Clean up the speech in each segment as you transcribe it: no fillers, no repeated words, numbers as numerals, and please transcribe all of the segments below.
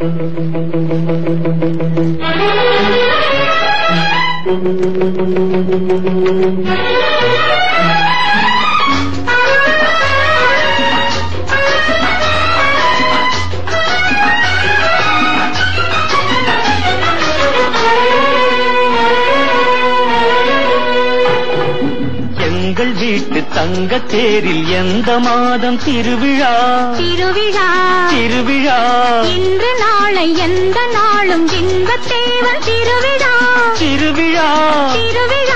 எங்கள் வீட்டு தங்கத் தேரில் எந்த மாதம் திருவிழா? திருவிழா திருவிழா இன்று நாளை எந்த நாளும் இன்பத் தேவன் திருவிழா. திருவிழா திருவிழா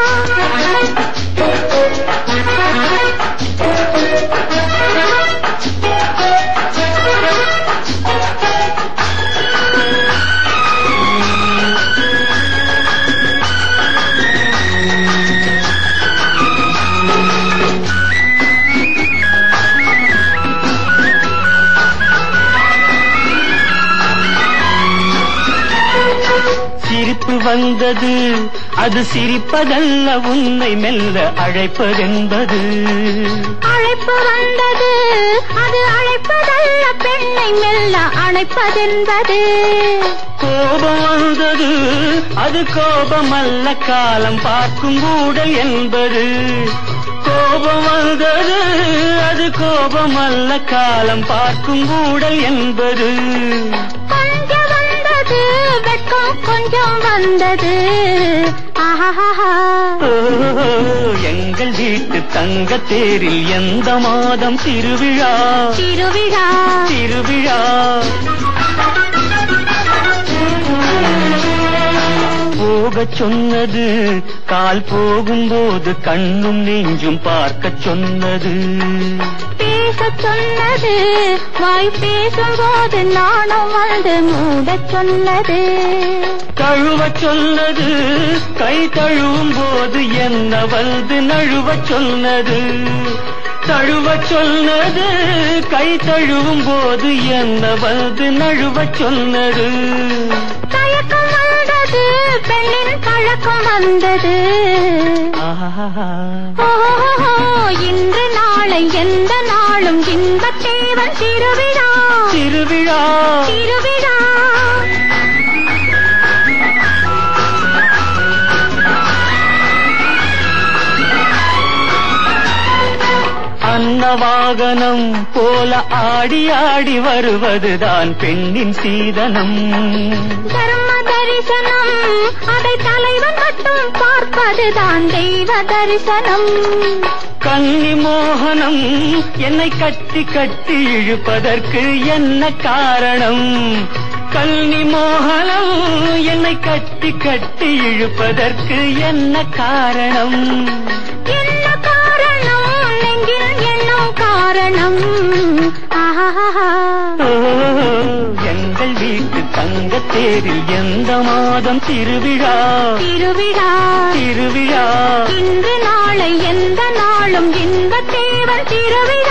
சிரிப்பு வந்தது, அது சிரிப்பதல்ல, உன்னை மெல்ல அழைப்பதென்பது. அழைப்பு வந்தது, அது அழைப்பதல்ல, பெண்ணை மெல்ல அழைப்பதென்பது. கோபம் வந்தது, அது கோபமல்ல, காலம் பார்க்கும் கூடல் என்பது. கோபம் வந்தது, அது கோபமல்ல, காலம் பார்க்கும் கூடல் என்பது. கொஞ்சம் வந்தது, வெட்கம் கொஞ்சம் வந்தது. எங்கள் வீட்டு தங்கத் தேரில் எந்த மாதம் திருவிழா? திருவிழா திருவிழா போகச் சொன்னது, கால் போகும்போது கண்ணும் நெஞ்சும் பார்க்கச் சொன்னது. பேசச் சொன்னது, வாய் பேசும்போது நாணம் வந்து மூடச் சொன்னது. தழுவச் சொன்னது, கை தழுவும் போது என்ன வந்து நழுவச் சொன்னது. தழுவச் சொன்னது, கை தழுவும் போது என்ன வந்து நழுவச் சொன்னது. தயக்கம் வந்தது, பெண்ணின் பழக்கம் வந்தது. இன்று நாளை எந்த நாளும் இன்பத் தேவன் திருவிழா. திருவிழா திருவிழா அன்னவாகனம் போல ஆடி ஆடி வருவதுதான் பெண்ணின் சீதனம். தர்ம தரிசனம், அதை தலைவன் மட்டும் பார்ப்பதுதான் தெய்வ தரிசனம். கன்னி மோகனம் என்னை கட்டி கட்டி இழுப்பதற்கு என்ன காரணம்? கன்னி மோகனம் என்னை கட்டி கட்டி இழுப்பதற்கு என்ன காரணம்? என்ன காரணம்? நெஞ்சில் எண்ணம் காரணம். எங்கள் வீட்டு தங்கத் தேரில் எந்த மாதம் திருவிழா? திருவிழா திருவிழா இன்று நாளை எந்த நாளும் இன்பத் தேவன் திருவிழா.